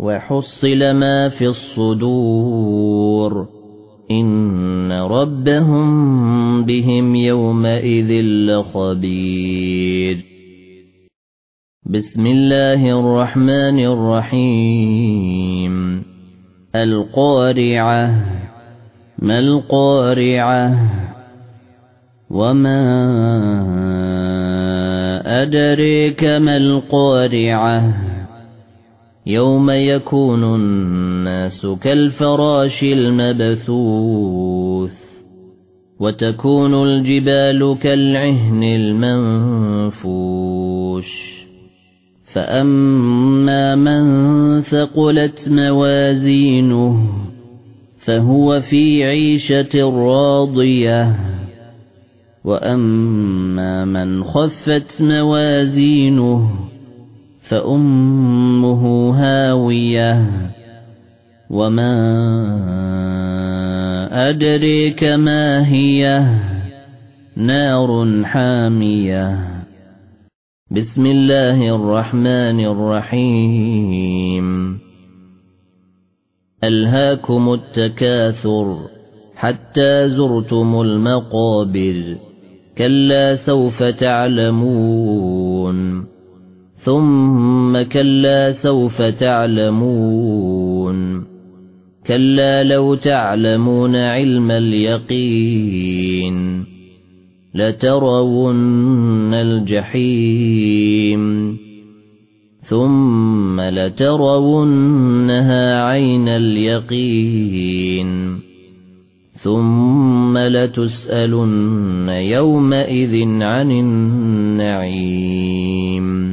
وحصل ما في الصدور إن ربهم بهم يومئذ لخبير بسم الله الرحمن الرحيم القارعة ما القارعة وما أدريك ما القارعة يوم يكون الناس كالفراش المبثوث وتكون الجبال كالعهن المنفوش فأما من ثقلت موازينه فهو في عيشة راضية وأما من خفت موازينه فأمه هاوية وما أدريك ما هي نار حامية بسم الله الرحمن الرحيم ألهاكم التكاثر حتى زرتم المقابر كلا سوف تعلمون ثم كلا سوف تعلمون كلا لو تعلمون علم اليقين لترون الجحيم ثم لترونها عين اليقين ثم لتسألن يومئذ عن النعيم